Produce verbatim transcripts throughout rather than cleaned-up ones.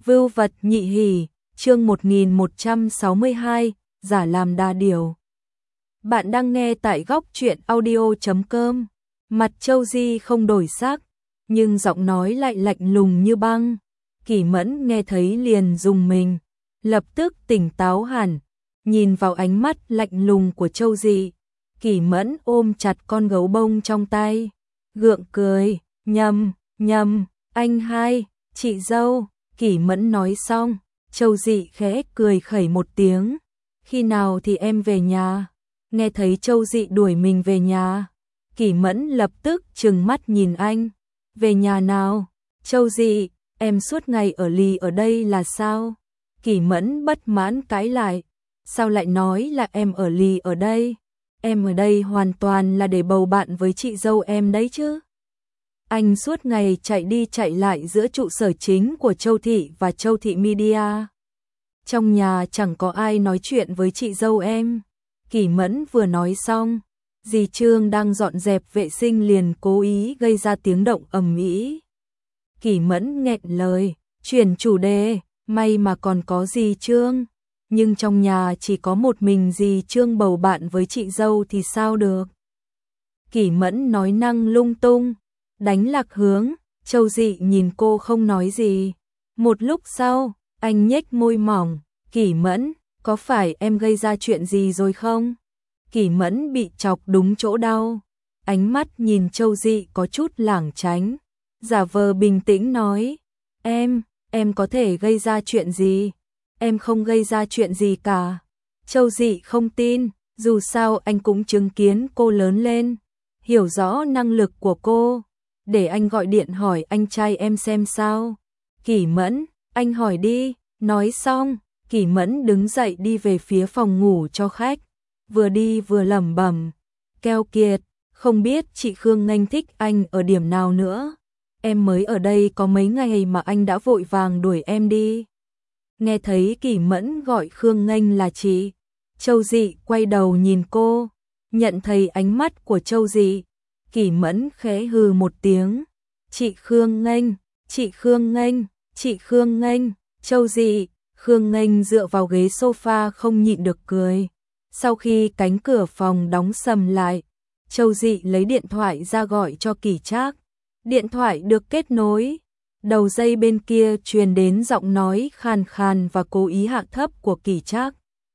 Vưu vật nhị hỉ, chương một nghìn một trăm sáu mươi hai, giả làm đa điều. Bạn đang nghe tại góc truyện audio chấm com. Mặt Châu Di không đổi sắc, nhưng giọng nói lại lạnh lùng như băng. Kỷ Mẫn nghe thấy liền rùng mình, lập tức tỉnh táo hẳn, nhìn vào ánh mắt lạnh lùng của Châu Di. Kỷ Mẫn ôm chặt con gấu bông trong tay, gượng cười, nhầm, nhầm, anh hai, chị dâu. Kỷ Mẫn nói xong, Châu Dị khẽ cười khẩy một tiếng. Khi nào thì em về nhà? Nghe thấy Châu Dị đuổi mình về nhà, Kỷ Mẫn lập tức trừng mắt nhìn anh. Về nhà nào? Châu Dị, em suốt ngày ở lì ở đây là sao? Kỷ Mẫn bất mãn cãi lại. Sao lại nói là em ở lì ở đây? Em ở đây hoàn toàn là để bầu bạn với chị dâu em đấy chứ. Anh suốt ngày chạy đi chạy lại giữa trụ sở chính của Châu Thị và Châu Thị Media. Trong nhà chẳng có ai nói chuyện với chị dâu em. Kỷ Mẫn vừa nói xong, dì Trương đang dọn dẹp vệ sinh liền cố ý gây ra tiếng động ầm ĩ. Kỷ Mẫn nghẹn lời, chuyển chủ đề, may mà còn có dì Trương. Nhưng trong nhà chỉ có một mình dì Trương bầu bạn với chị dâu thì sao được. Kỷ Mẫn nói năng lung tung, đánh lạc hướng. Châu Dị nhìn cô không nói gì. Một lúc sau, anh nhếch môi mỏng. Kỷ Mẫn, có phải em gây ra chuyện gì rồi không? Kỷ Mẫn bị chọc đúng chỗ đau. Ánh mắt nhìn Châu Dị có chút lảng tránh, giả vờ bình tĩnh nói. Em, em có thể gây ra chuyện gì? Em không gây ra chuyện gì cả. Châu Dị không tin, dù sao anh cũng chứng kiến cô lớn lên, hiểu rõ năng lực của cô. Để anh gọi điện hỏi anh trai em xem sao. Kỷ Mẫn, anh hỏi đi. Nói xong, Kỷ Mẫn đứng dậy đi về phía phòng ngủ cho khách, vừa đi vừa lẩm bẩm, keo kiệt, không biết chị Khương Nghênh thích anh ở điểm nào nữa. Em mới ở đây có mấy ngày mà anh đã vội vàng đuổi em đi. Nghe thấy Kỷ Mẫn gọi Khương Nghênh là chị, Châu Dị quay đầu nhìn cô, nhận thấy ánh mắt của Châu Dị, Kỷ Mẫn khẽ hừ một tiếng. Chị Khương Nghênh, chị Khương Nghênh, chị Khương Nghênh. Châu Dị, Khương Nghênh dựa vào ghế sofa không nhịn được cười. Sau khi cánh cửa phòng đóng sầm lại, Châu Dị lấy điện thoại ra gọi cho Kỷ Trác. Điện thoại được kết nối, đầu dây bên kia truyền đến giọng nói khàn khàn và cố ý hạ thấp của Kỷ Trác.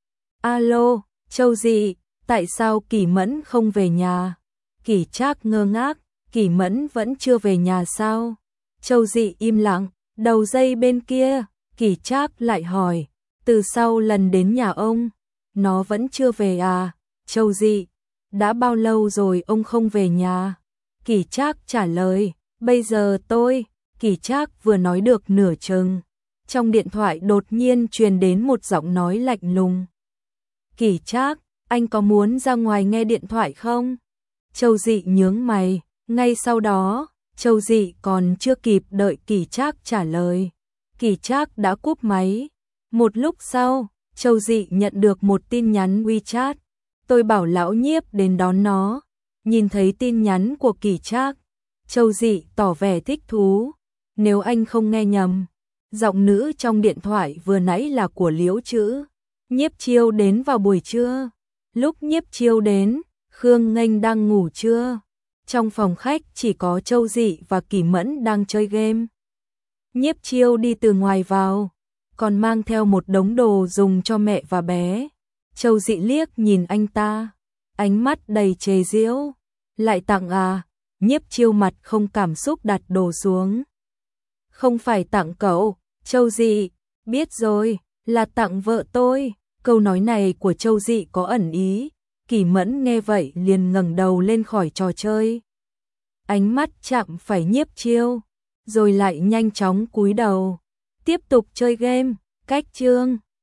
Alo, Châu Dị, tại sao Kỷ Mẫn không về nhà? Kỷ Trác ngơ ngác, Kỷ Mẫn vẫn chưa về nhà sao? Châu Dị im lặng, đầu dây bên kia, Kỷ Trác lại hỏi, từ sau lần đến nhà ông, nó vẫn chưa về à? Châu Dị, đã bao lâu rồi ông không về nhà? Kỷ Trác trả lời, bây giờ tôi. Kỷ Trác vừa nói được nửa chừng, trong điện thoại đột nhiên truyền đến một giọng nói lạnh lùng. Kỷ Trác, anh có muốn ra ngoài nghe điện thoại không? Châu Dị nhướng mày, ngay sau đó, Châu Dị còn chưa kịp đợi Kỷ Trác trả lời, Kỷ Trác đã cúp máy. Một lúc sau, Châu Dị nhận được một tin nhắn WeChat. Tôi bảo lão Nhiếp đến đón nó. Nhìn thấy tin nhắn của Kỷ Trác, Châu Dị tỏ vẻ thích thú. Nếu anh không nghe nhầm, giọng nữ trong điện thoại vừa nãy là của Liễu Trữ. Nhiếp Chiêu đến vào buổi trưa. Lúc Nhiếp Chiêu đến, Khương Nghênh đang ngủ trưa. Trong phòng khách chỉ có Châu Dị và Kỷ Mẫn đang chơi game. Nhiếp Chiêu đi từ ngoài vào, còn mang theo một đống đồ dùng cho mẹ và bé. Châu Dị liếc nhìn anh ta, ánh mắt đầy chế giễu. Lại tặng à? Nhiếp Chiêu mặt không cảm xúc đặt đồ xuống. Không phải tặng cậu, Châu Dị, biết rồi, là tặng vợ tôi. Câu nói này của Châu Dị có ẩn ý. Kỷ Mẫn nghe vậy liền ngẩng đầu lên khỏi trò chơi. Ánh mắt chạm phải Nhiếp Chiêu, rồi lại nhanh chóng cúi đầu, tiếp tục chơi game. Cách chương